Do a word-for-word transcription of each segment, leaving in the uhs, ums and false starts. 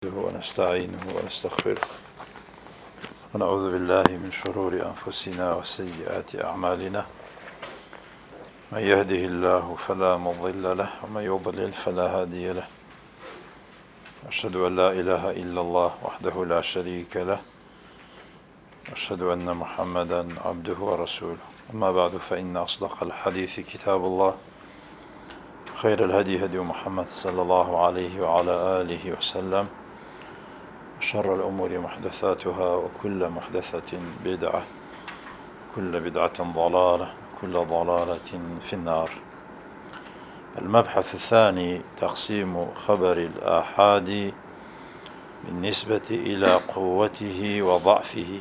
ونستعينه ونستغفره ونعوذ بالله من شرور أنفسنا وسيئات أعمالنا. من يهده الله فلا مضل له ومن يضلل فلا هادي له. أشهد أن لا إله إلا الله وحده لا شريك له أشهد أن محمدا عبده ورسوله. أما بعد فإن أصدق الحديث كتاب الله خير الهدي هدي محمد صلى الله عليه وعلى آله وسلم. شر الأمور محدثاتها وكل محدثة بدعة كل بدعة ضلالة كل ضلالة في النار. المبحث الثاني تقسيم خبر الآحاد بالنسبة إلى قوته وضعفه.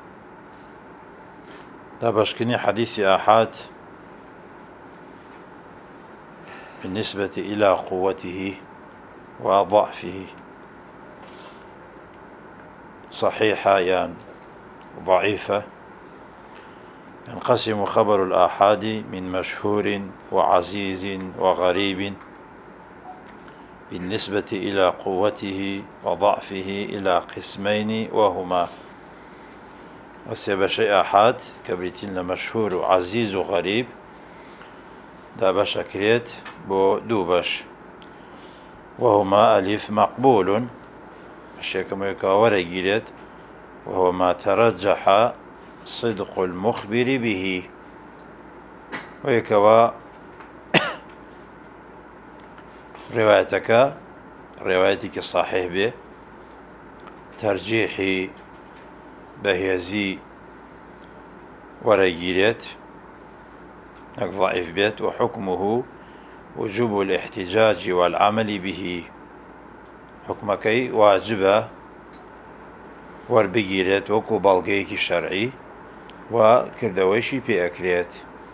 لا بشكني حديث آحاد بالنسبة إلى قوته وضعفه، صحيحة يعني ضعيفة. ينقسم خبر الآحاد من مشهور وعزيز وغريب بالنسبة إلى قوته وضعفه إلى قسمين، وهما وسيب شيء آحاد كبريتين مشهور وعزيز وغريب دا باش أكريت بو دوباش، وهما ألف مقبول الشيء كما يكاور جيرت، وهو ما ترجح صدق المخبر به، ويكوا روايتك روايتك الصحيح به ترجيحي بهيزي ورجيرت ضعيف بيت، وحكمه وجوب الاحتجاج والعمل به. حكمكي واجبة وربجيرت وكو بالغيك الشرعي وكردويشي بأكريت.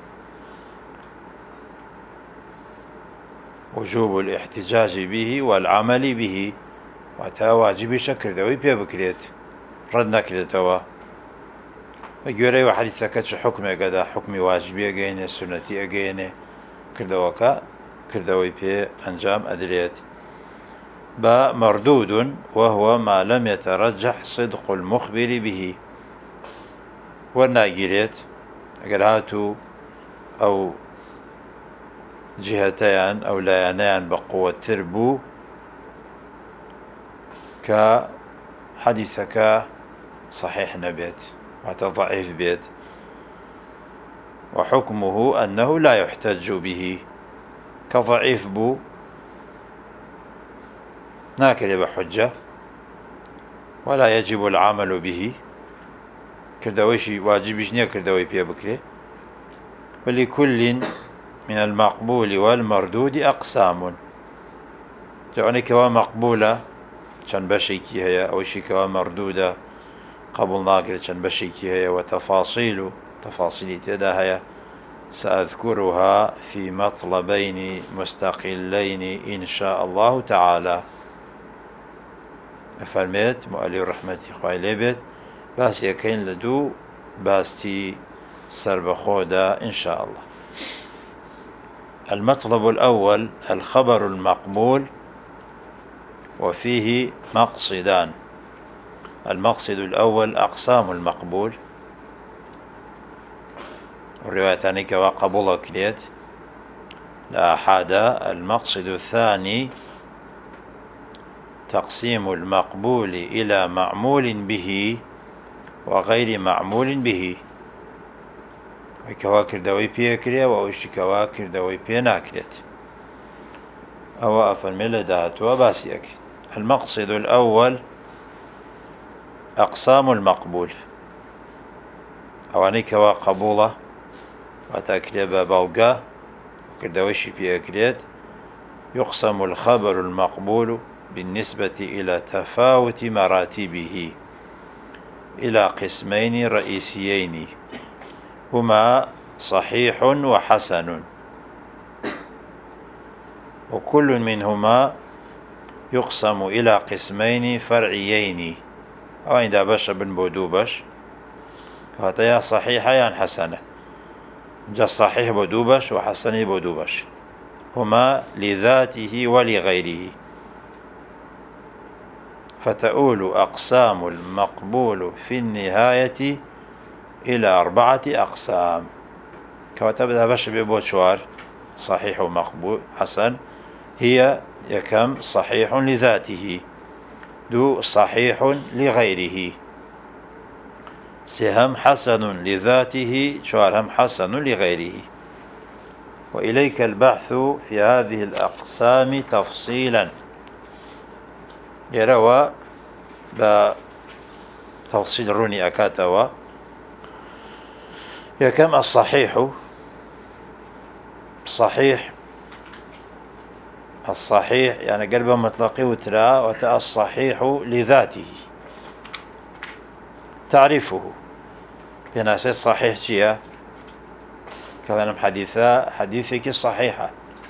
وجوب الاحتجاج به والعمل به وتا واجبي شكردوي بأكريت ردنا كردتوا وجوري وحديثك حكم قدا حكم واجبي أجيني سنتي أجيني كردوكا كردوي بي أنجام أدريت. با مردود وهو ما لم يترجح صدق المخبر به، ورناجيريت اگر هاتو او جهتان او ليانان بقوة تربو كحديثك صحيح نبيت وتضعيف بيت، وحكمه أنه لا يحتج به كضعيف بو ناكل بحجة ولا يجب العمل به كردويشي واجبش نيا كردوي بيه بكري. ولكل من المقبول والمردود أقسام، جواني كوا مقبولة چند بشيكي هي أو شي كوا مردودة قبول ناكل چند بشيكي هي، وتفاصيل تفاصيل تدا هي سأذكرها في مطلبين مستقلين إن شاء الله تعالى. فرميت مؤلف رحمتي خواه لبيت باس يكين لدو باستي سربخودا إن شاء الله. المطلب الأول الخبر المقبول، وفيه مقصدان. المقصد الأول أقسام المقبول، والرواية تانيك وقبول كليت لا أحد. المقصد الثاني تقسيم المقبول إلى معمول به وغير معمول به، وكواكر دوي بيكريا وأوشي كواكر دوي بيناكريت أو أفرمي دهات وباسيك. المقصد الأول أقسام المقبول، أواني كوا قبولة وتأكريبا بوغا وكردويشي بيكريت. يقسم الخبر المقبول بالنسبة إلى تفاوت مراتبه إلى قسمين رئيسيين، هما صحيح وحسن، وكل منهما يقسم إلى قسمين فرعيين. أو عند باش بن بودوبش كهاتيا صحيحة يعني حسنة، جا صحيح بودوبش وحسن بودوبش، هما لذاته ولغيره. فتؤول أقسام المقبول في النهاية إلى أربعة أقسام. كواتبدا باش بيبو شوار صحيح ومقبول حسن، هي يكم صحيح لذاته، دو صحيح لغيره، سهم حسن لذاته، شوارهم حسن لغيره. وإليك البحث في هذه الأقسام تفصيلا. يروى بتفصيل روني أكاتوا يكم الصحيح صحيح الصحيح يعني قلب مطلقي وترى وتأ الصحيح لذاته. تعرفه بناس الصحيح جيا كلام حديثا حديثك الصحيحة.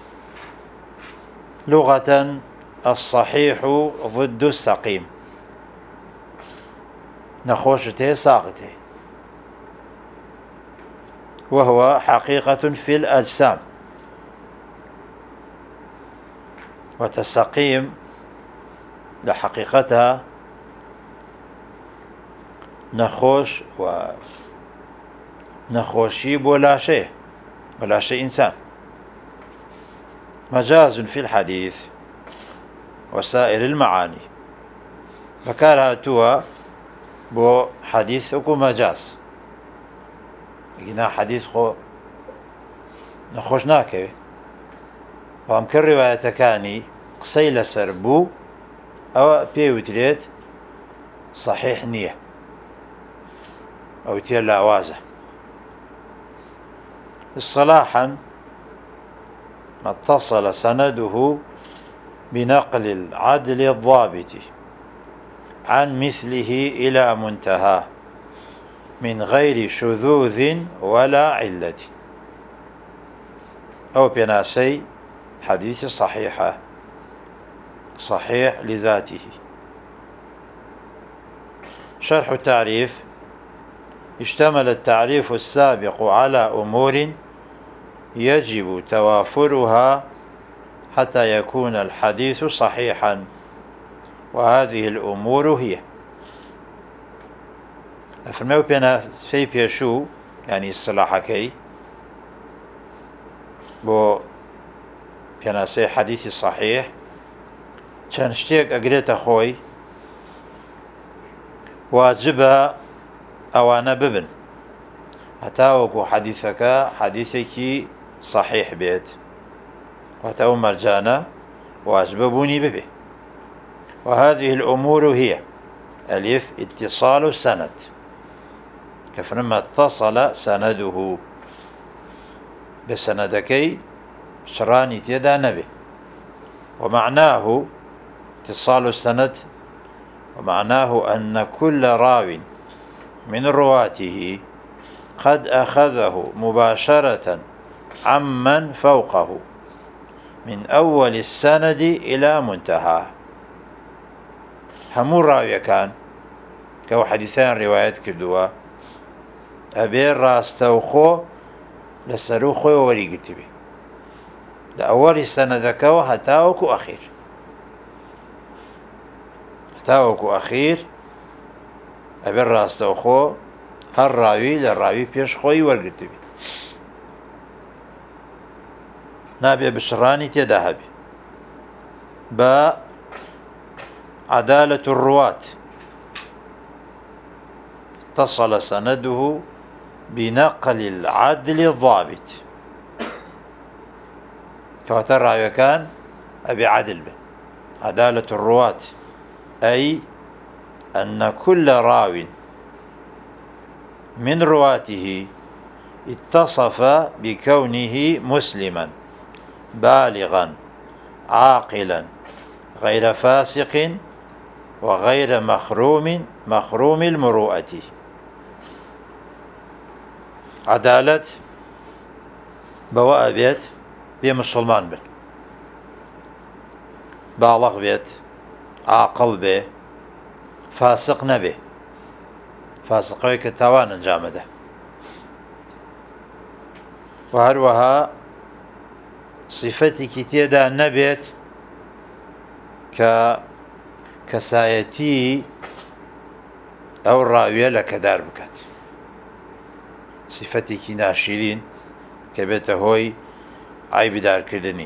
لغة الصحيح ضد السقيم، نخوشته ساقته، وهو حقيقة في الأجسام. وتستقيم لحقيقتها نخوش و نخوشي ولا شيء ولا شيء إنسان. مجاز في الحديث وسائر المعاني، فكارها توا بو حديثك مجاز. إذا حديث خو نخوش ناكي وامكن رواية كاني قسيل سربو أو بيوتريت صحيح نية أو تير لعوازة. اصطلاحا ما اتصل سنده بنقل العدل الضابط عن مثله إلى منتهى من غير شذوذ ولا علة، أو بناسي حديث صحيحة صحيح لذاته. شرح التعريف: اشتمل التعريف السابق على أمور يجب توافرها حتى يكون الحديث صحيحا، وهذه الأمور هي أفرميو بينا في بيشو يعني الصلاحكي بو بينا سي حديث صحيح كان شتيك أقريت أخوي واجبها أوانا ببن هتاوكو حديثك حديثك صحيح بيت، وهتاو مرجانا واجببوني ببه. وهذه الأمور هي: ألف اتصال السند، كفرما اتصل سنده بسندكي شراني تيدا نبي. ومعناه اتصال السند، ومعناه أن كل راو من رواته قد أخذه مباشرة عمن فوقه من أول السند إلى منتهى. همو راوية كان كو حديثان روايات كردوا أبير راستوخو لسروخو وري قتبي لأول السند كو هتاوكو أخير هتاوكو أخير أبير راستوخو هر راوي للراوي بيش خوي ورقتبي نابي بشراني تدهبي. با عدالة الرواة، اتصل سنده بنقل العدل الضابط، كواتر راوي كان أبي عدل به. عدالة الرواة أي أن كل راو من رواته اتصف بكونه مسلما بالغا عاقلا غير فاسق وغير مخروم مخروم المروءة. عدالة بواء بيت بي مسلمان بن، بالغ بيت، عاقل به، فاسق نبي، فاسق ويك توانا جامده. وهروها صفتك تيدا نبيت ك کەسایەتی ئەو ڕاویە لە کەدار بکات، سیفەتێکی ناشرین کە بێتە هۆی عایبدارکردنی.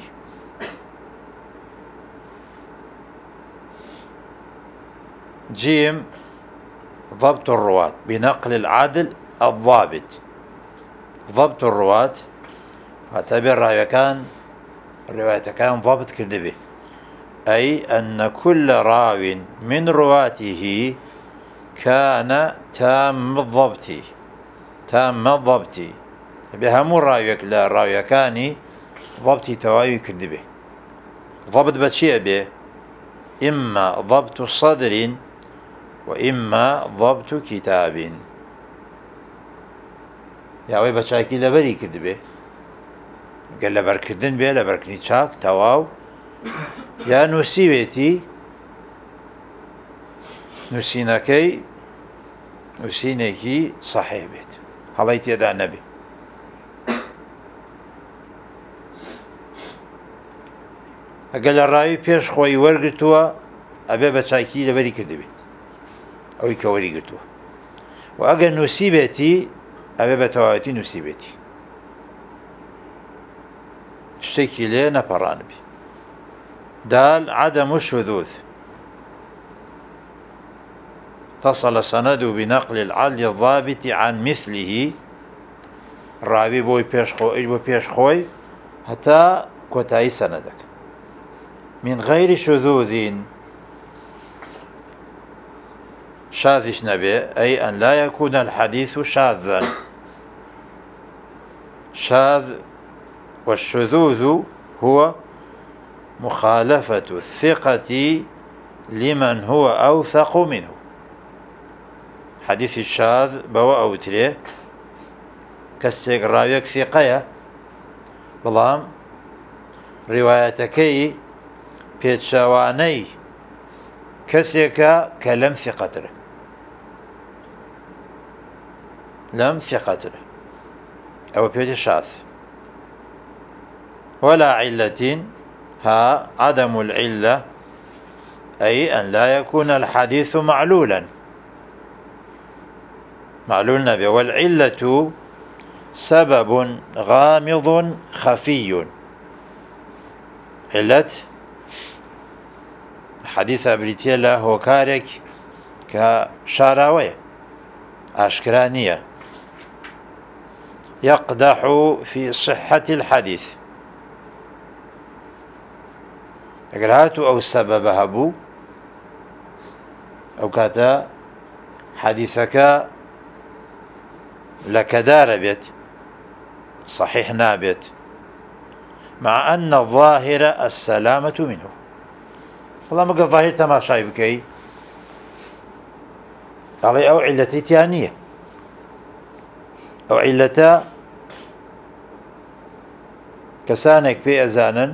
جيم ضبط الرواة بنقل العادل الضابط. ضبط الرواة هتابع الراوية كان الرواية كان ضابط كذبه، أي أن كل راو من رواته كان تام الضبط تام الضبط بهم الراوية لا الراوية كان ضبط تواوي كذبه. ضبط بشيء به إما ضبط صدر وإما ضبط كتاب. يا وي بچاكي لبري كدبه قال لبركدن بيه لبركني چاك تواو يا نسيبتي نسينكي نسينكي صحيح بيت هلايتي يدا نبي. قال الراوي بيش خوي ورقتوا أبي بچاكي لبري كدبه أو كوري قرتوه، وأجل نسيبتي أبي بتواتي نسيبتي الشكل ليه نبران بي. دال عدم الشذوذ اتصل سنده بنقل العدل الضابط عن مثله. راوي بوي بيش خوي بوي بيش خوي حتى كوتاي سندك من غير شذوذ شاذش نبي، أي أن لا يكون الحديث شاذا. شاذ والشذوذ هو مخالفة الثقة لمن هو أوثق منه. حديث الشاذ بوا أوتريه كسيك راويك ثقية بلام روايتكي بيتشاواني كسيك كلم ثقتره لم ثقتره أو بيت شاذ. ولا علة ها عدم العلة، أي أن لا يكون الحديث معلولا معلول نبي. والعلة سبب غامض خفي. علة حديث أبريتيلا هو كارك كشاراوية أشكرانية يقدح في صحة الحديث. اگر هاتو او سبب هبو او كاتا حديثك لكدار بيت صحيح نابت، مع أن الظاهر السلامة منه. والله ما قل ظاهر تماشاي بكي علي أو علتي تيانية أو علتا كسانك في أزانا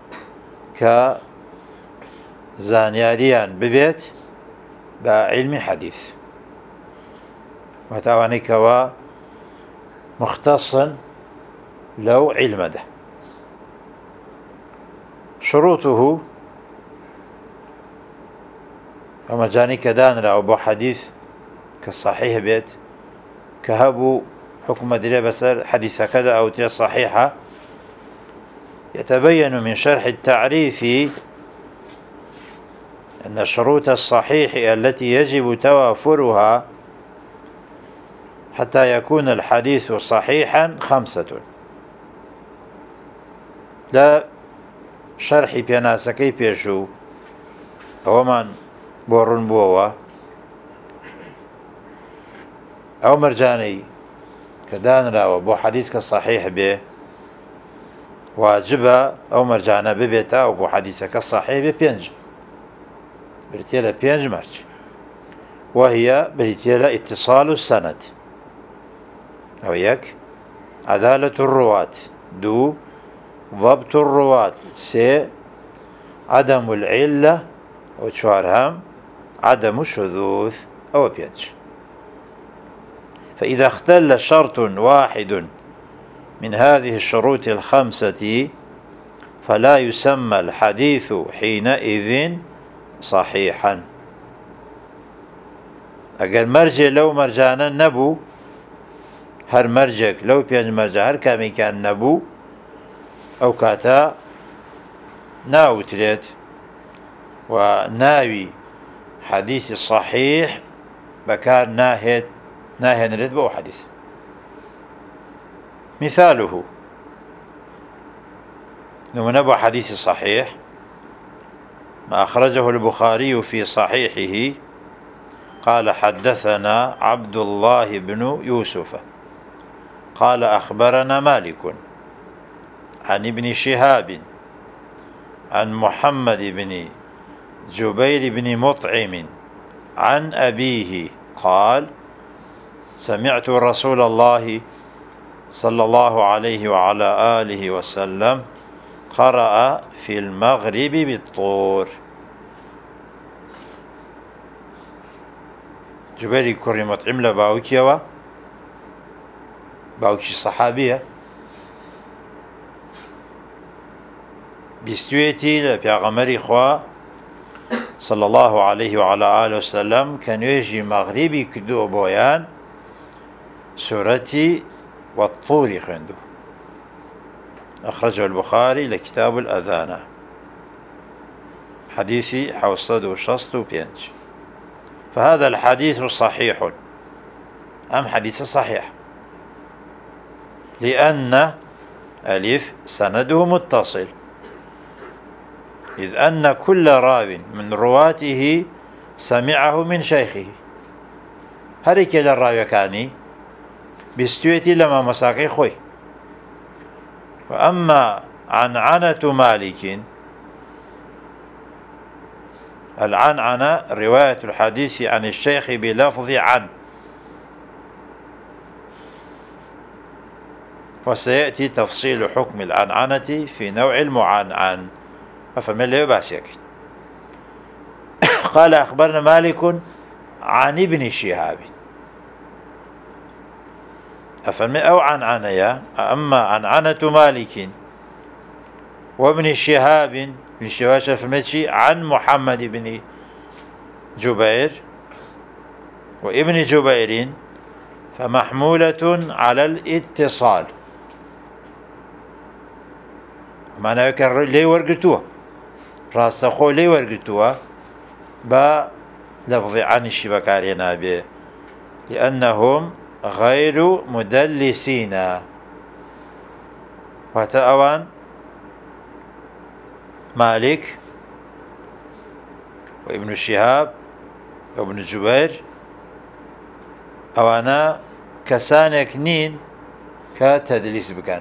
كزانياريان ببيت بعلم حديث وتواني كوا مختصا لو علم ده. شروطه وما جاني كدان رأو بو حديث كالصحيح بيت كهبو حكم دليل بسر حديث كذا أو تي صحيحة. يتبين من شرح التعريف أن الشروط الصحيح التي يجب توافرها حتى يكون الحديث صحيحا خمسة. لا شرحي بيناسكي بيشو أو من بورن بووا أو مرجاني كدان راو بو حديث كصحيح به واجبة أو مرجانة ببيتا أو بو حديثك الصحيح ببينج بريتيلا بينج مرج، وهي بريتيلا اتصال السند أو يك عدالة الرواة. دو ضبط الرواة. سي عدم العلة وشوارهم عدم الشذوذ أو بينج. فإذا اختل شرط واحد من هذه الشروط الخمسة فلا يسمى الحديث حينئذ صحيحا. ئەگەر مەرجێ لەو مەرجانە نەبوو، هەر مەرجێک لەو پێنج مەرجە هەر کامێکیان نەبوو، ئەو کاتە ناوترێت و ناوی حەدیثی صحیح بەکار ناهێت ناهێنرێت بۆ حەدیث. مثاله نمونە بۆ حەدیثی صحيح ما أخرجه البخاري في صحيحه قال حدثنا عبد الله بن يوسف قال أخبرنا مالك عن ابن شهاب عن محمد بن جبير بن مطعم عن أبيه قال سمعت رسول الله صلى الله عليه وعلى آله وسلم قرأ في المغرب بالطور. جبير كري مطعم لباوكيوا باوكي صحابية بيستويتي لبيغمري خوا صلى الله عليه وعلى آله وسلم كان يجي مغربي كدو بويان سورتي والطور خندو. أخرجه البخاري لكتاب الأذان حديثي حوصد وشصت بينج. فهذا الحديث صحيح أم حديث صحيح لأن ألف سنده متصل، إذ أن كل راو من رواته سمعه من شيخه. هريك للراوي كاني بستويتي لما مساقي خوي. وأما عنعنة مالك العنعنة رواية الحديث عن الشيخ بلفظ عن، وسيأتي تفصيل حكم العنعنة في نوع المعنعن. فمن لا يباسيك. قال أخبرنا مالك عن ابن شهاب أفهم أو عن عنايا. أما عن عنة مالك وابن شهاب بن شهاب فمتشي عن محمد بن جبير وابن جبير فمحمولة على الاتصال. معنى يكرر لي ورقتوها راست خو لي ورقتوها با لفظ عن الشبكاري نابي لأنهم غير مدلسين. وتأوان مالك وابن شهاب وابن جبير أوانا كسانك نين كتدليس بكان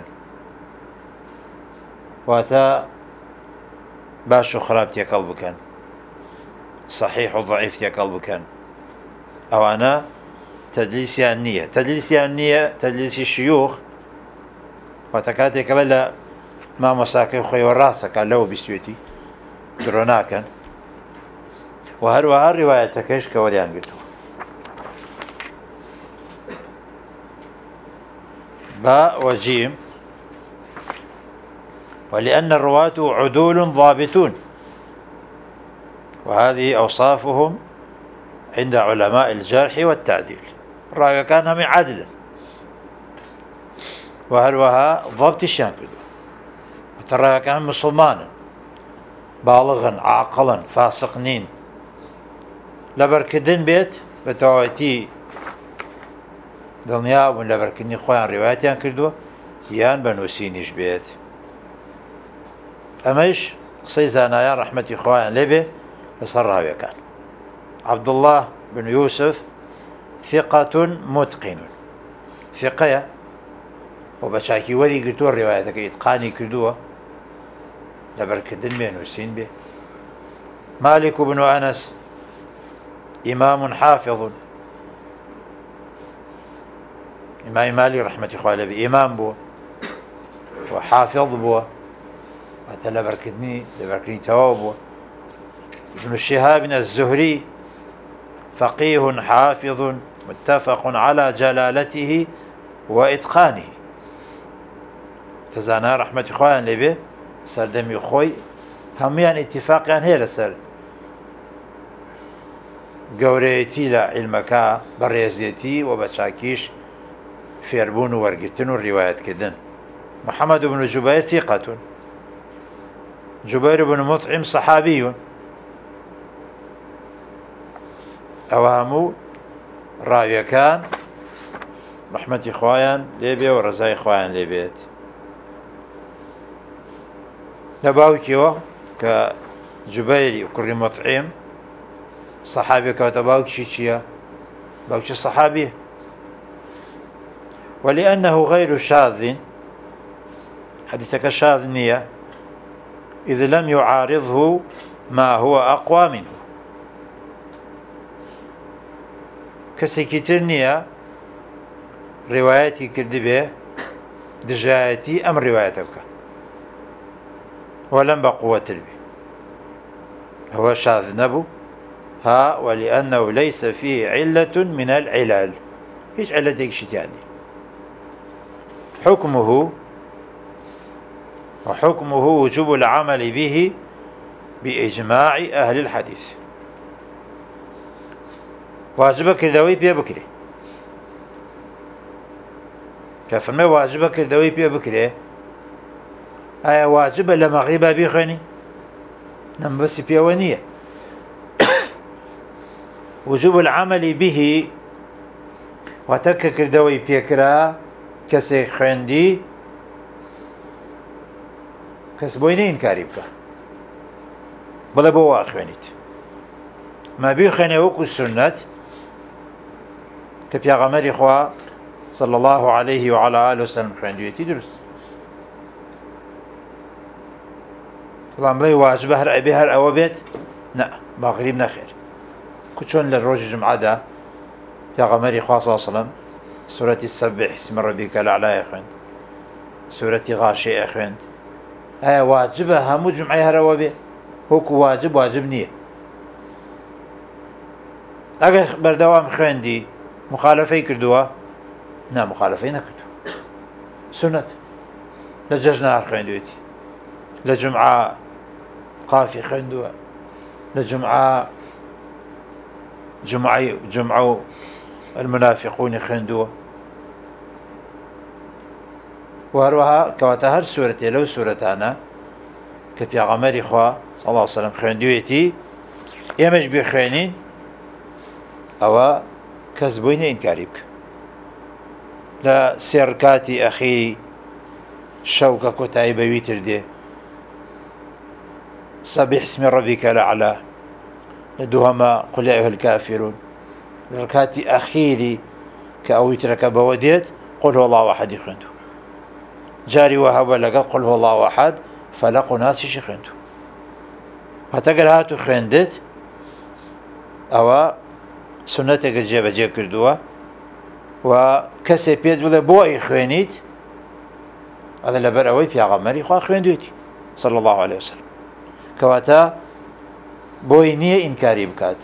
واتا باش وخراب تيكال بكان صحيح وضعيف تيكال بكان. أوانا تدليس النية تدليس النية تدليس الشيوخ وتكاتك ولا ما مساكي خي وراسك لو بستويتي دروناكن. وهروها روايتك ايش كوريان قلتو باء وجيم. ولأن الرواة عدول ضابطون، وهذه أوصافهم عند علماء الجرح والتعديل. الراوي كان من عدل وهروها ضبط الشانكدو. الراوي كان مسلمانا بالغا عاقلا فاسقنين لبركدن بيت بتواتي دنيا من لبركني خوان رواياتيان كردوا يان بنوسينيش بيت. أماش قصي زانايا رحمة خوان لبي لصر راوي كان عبد الله بن يوسف ثقة متقن ثقة وبشاكي ولي قلتوا الرواياتك إتقاني كردوا لبركدن بنوسين به. مالك بن أنس إمام حافظ، إمام مالك رحمة الله عليه إمام بو وحافظ بو وتلا بركدني لبركني تواب. ابن الشهاب الزهري فقيه حافظ متفق على جلالته وإتقانه. تزانا رحمة الله عليه سردمي خوي هميان اتفاقيان هي لسر گەورەیەتی لە عیلمەکە بەڕێزێتی و بە چاکیش فێربوون و وەرگرتن و ڕیوایەتکردن. محەممەد بن جوبەیر ثیقەتون، جوبەیر بن مطعم سەحابیون. ئەوە هەموو ڕاویەکان ڕەحمەتی خوایان لێبێ و ڕزای خوایان لێبێت. لە باوکیەوە کە جوبەیری کوڕی مطعم سەحابێکەوەتە باوکیشی چییە؟ باوکی سەحابیە. ولأنه غير شاذ، حديثك شاذ نية، إذ لم يعارضه ما هو أقوى منه. كسيكي ترنية روايتي كردبه دجايتي أم روايتك ولم بقوة البي، هو شاذ نبو ها، ولأنه ليس فيه علة من العلل، هيش علة ديكشت يعني. حكمه وحكمه وجوب العمل به بإجماع أهل الحديث. واجب كردوي بيا بكري، كفرمي واجب كردوي بيا بكري، أي واجب لمغربا بيخني نم بس بيا ونية. وجوب العمل به وتك كردوي بيكرا كسي خوێندی کەس بۆی نەئینکاری بکە، بڵێ بۆ وا خوێنیت، ما بیخوێنێ وەکو سونەت کە پێغەمبەری خوا صلى الله عليه وعلى آله وسلم خوێندوویەتی دروست. بەڵام بڵێ واجبە هەر ئەبێ هەر ئەوە بێت، نە، باغریب نەخێر. کو چۆن لە ڕۆژی جمعەدا پێغەمبەری خوا صلى الله عليه وسلم سورة السبح اسم ربك الأعلى خوێند، سورة غاشية خوێند، ئایا واجبە هەموو جمعەی هەرەوە بێ؟ وەکو واجب واجب نییە. ئەگەر بەردەوام خوێندی مخالفەی کردووە، نا مخالفەی نەکردو، سنەت. لە جەژنار خوێندوێتی، لە جمعە قافی خوێندووە، لە جمعە جمعە جمعە المنافقون خوێندووە. وهروها کەواتە هەر سورەتێ لەو سورەتانە کە پێغەمبەری خوا صلی الله علیه وسلم خوێندوویەتی ئێمەش بخوێنین، ئەوە کەس بۆی نەئینکاری بکە. لە سێ ڕکاتی ئەخیری شەو کە کۆتایی بە ویتر دێ، سەبح اسم ربك الأعلى، لە دووهەمە قل يا أيها الكافرون، لە ڕکاتی ئەخیری کە ئەو ویترەکە بەوە دێت قل هو الله أحد خوێندووە. جاری وهبە لەگەڵ قل هو الله أحد فەلەق و ناسیشی خوێندووە. هەتەگەر هاتو خوێندت، ئەوە سنەتێکە جێبەجێ کردووە و کەسێ پێت بڵێ بۆ ئەی خوێنیت، ئەڵێ لەبەر ئەوەی پێغەمبەری خوا خوێندوویەتی صلی الله عليه وسلم، کەواتە بۆی نییە ئینکاری بکات.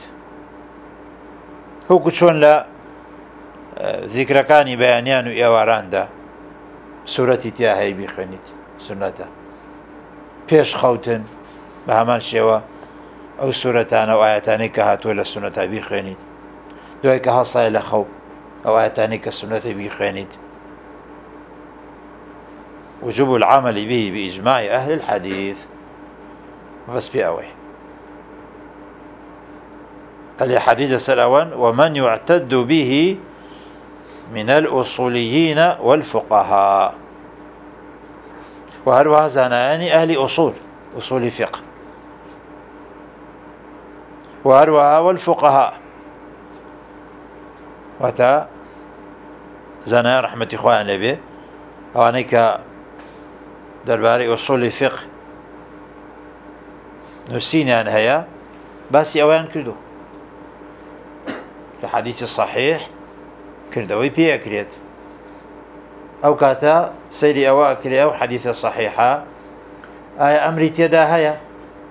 وەکو چۆن لە ذیکرەکانی بەیانیان و ئێواراندا سورەتی تیا هەیە بیخوێنیت، سنەتە. پێش خەوتن بە هەمان شێوە ئەو سورەتانە و ئایەتانەی کە هاتووە لە سنەتە بیخوێنیت، دوای کە هەڵسای لە خەو ئەو ئایەتانەی کە سنەتە بیخوێنیت. وجوب العمل به بإجماع أهل الحديث، بس في أوي الحديث سلوان ومن يعتد به من الأصوليين والفقهاء، وهروها زانيان أهل أصول أصول فقه، وهروها والفقهاء وتا زانيان رحمة إخوان لبي أوانيك درباري أصول فقه نسيني عن هيا بس أوان كردو الحديث الصحيح كردوي بي أكريت أو كاتا سيري أو أكري أو حديث صحيحة آية أمري تيدا هيا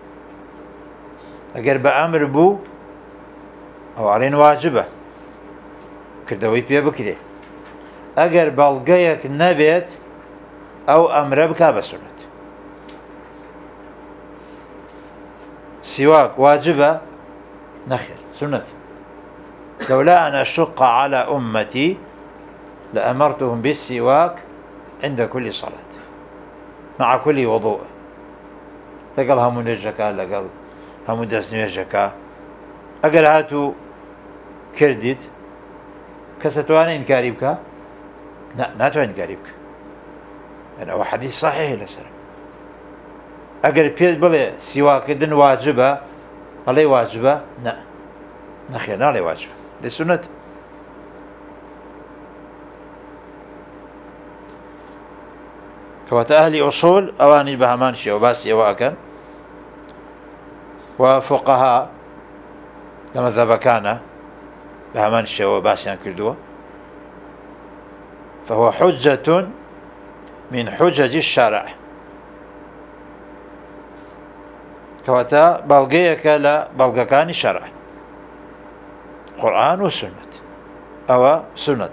أقر بأمر بو أو علين واجبة كردوي بي بكري، أقر بلغيك نبيت أو أمر بكا بسنة. سواك واجبة نخير سنة، لولا أن أشق على أمتي لأمرتهم بالسواك عند كل صلاة مع كل وضوء. لقل همو نجكا لقل همو دست نجكا أقل هاتو كردت كستوان إنكاري بك لا ناتو إنكاري بك يعني هو حديث صحيح لسلام. أقل بيد بلي سواك دن واجبة علي واجبة لا نخير علي واجبة دي سنة. كوات أهل أصول أواني بهمان شيء وباسي واكن وفقهاء لما ذهب كان بهمان شيء وباسي كردوه فهو حجة من حجج الشرع. كواتا بلغيك لا بلغكان الشرع قرآن وسنة أو سنة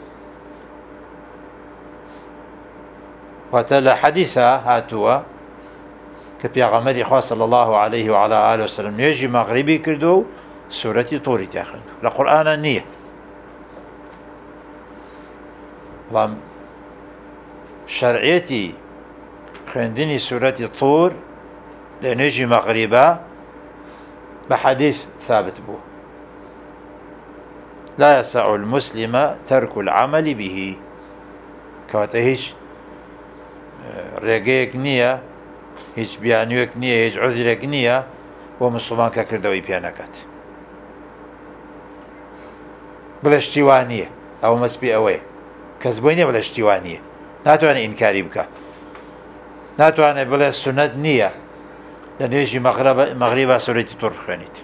وتلا حديثا هاتوا كبيغمري خواه صلى الله عليه وعلى آله وسلم يجي مغربي كردو سورة طور تاخذ لقرآن النية شرعيتي خندني سورة الطور لأنه يجي مغربا بحديث ثابت بو لا يسع المسلم ترك العمل به كواتهيش ڕێگەیەک نییە هیچ بیانوێک نییە هیچ عوزرێک نییە بۆ مسڵمان کە کردەوەی پێ نەکات بڵێ شتیوان نییە ئەو مەسبی ئەوەیە کەس بۆی نییە بڵێ شتیوان نییە ناتوانێت ئینکاری بکە ناتوانێت بڵێ سونەت نییە لە نوێژی مەغریبا سورەتی توور خوێنیت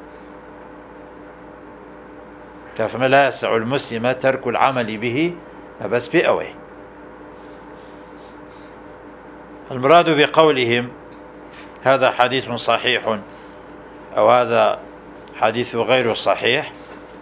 کەفەرمێ لا يسع المسلم ترك العمل به بەس پێ ئەوەیە. المراد بقولهم هذا حديث صحيح أو هذا حديث غير صحيح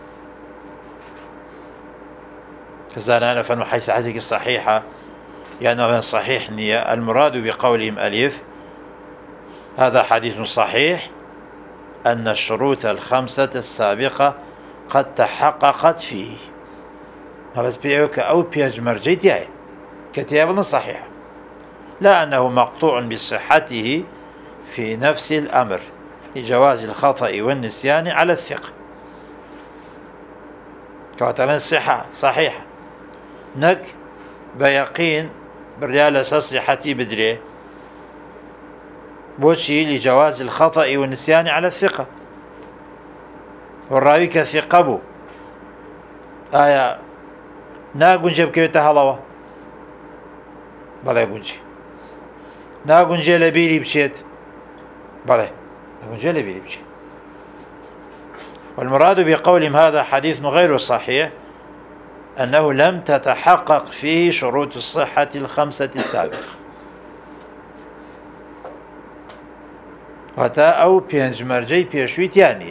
كذا أنا فنو حيث حديث الصحيحة يعني صحيح نية. المراد بقولهم ألف هذا حديث صحيح أن الشروط الخمسة السابقة قد تحققت فيه بس بيعوك أو بيج مرجيتي كتابنا صحيح لا أنه مقطوع بصحته في نفس الأمر لجواز الخطأ والنسيان على الثقة كاتلان الصحة صحيحة نك بيقين بريال صحتي بدري بوشي لجواز الخطأ والنسيان على الثقة والراوي كثقة بو آية ناقنجي بكيوتا هلوة بلا يقنجي ناقنجي لبيلي بشيت بلا ناقنجي لبيلي بشيت. والمراد بقولهم هذا حديث غير صحيح أنه لم تتحقق فيه شروط الصحة الخمسة السابقة وتا أو بينج مرجي بيشويت يعني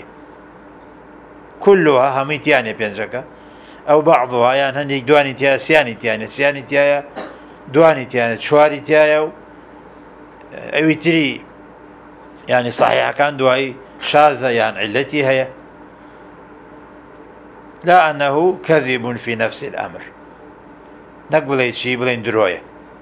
كلها هميت يعني بينجك أو بعضها يعني هنديك دواني تيا سياني تيا سياني تيا دواني تيا شواري تيا أو تري يعني صحيح كان دواي شاذة يعني علتي هي لا أنه كذب في نفس الأمر نقبل شيء بلين دروية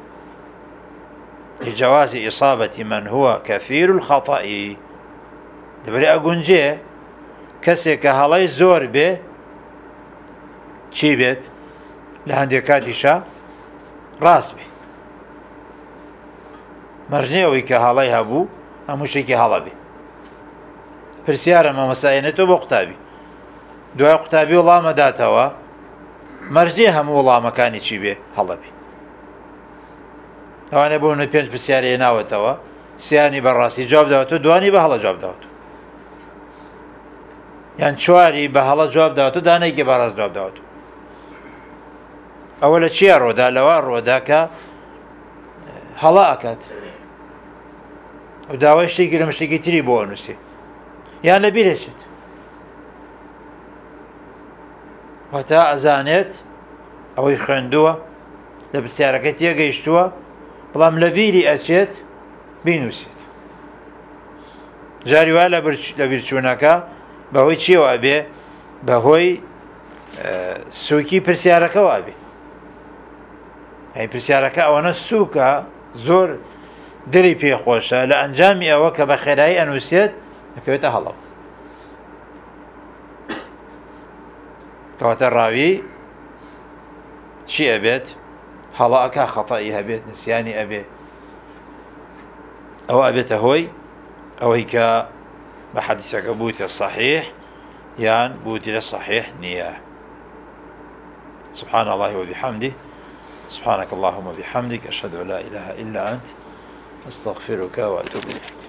لجواز إصابة من هو كثير الخطأ دبري أقنجي كسيك هلاي زور به چی بێت لە هەندێک کاتیشا ڕاست بێ مەرجێەوەی کە هەڵای هەبوو هەموو شتێکی هەڵە بێ پرسیارە مامەسایەنێتەوە بۆ قوتابی دوای قوتابی وەڵامە داتەوە مەرجێ هەموو وەڵامەکانی چی بێ هەڵە بێ ئەوانە بۆ نە پێنج پرسیارە هێناوەتەوە سیانی بەڕاستی جواب داوەتەوە دوانی بە هەڵە جواب داوەتەوە یان چواری بە هەڵە جواب داوەتەوە دانەیەکی بەڕاست جواب داوەتەوە. ئەوە لە چیە ڕۆدا لەوە ڕۆدا کە هەڵا ئەکات و داوای شتێکی لە شتێکی تری بۆ ئەنووسێ یان لە بیرێچێت وەتا ئەزانێت ئەوەی خوێندووە لە پرسیارەکە تێگەیشتووە بەڵام لە بیری ئەچێت بینووسێت. جاری وا لە بیرچوونەکە بەهۆی چیەوە ئەبێ بەهۆی سووکی پرسیارەکەوا بێ. ئەی پرسیارەکە ئەوەنە سووکە زۆر دڵی پێخۆشە لە ئەنجامی ئەوە کە بە خێرایی ئەنووسێت دەکەوێتە هەڵەو. کەواتە ڕاوی چی ئەبێت؟ هەڵە ئەکا خەتەئی هەبێت، نسیانی ئەبێ، ئەوە ئەبێتە هۆی ئەوەی کە بە حەدیثەکە بوویتە صحیح یان بوویتە صحیح نییە. سبحان الله وبحمده سبحانك اللهم وبحمدك أشهد أن لا إله إلا أنت أستغفرك وأتوب إليك.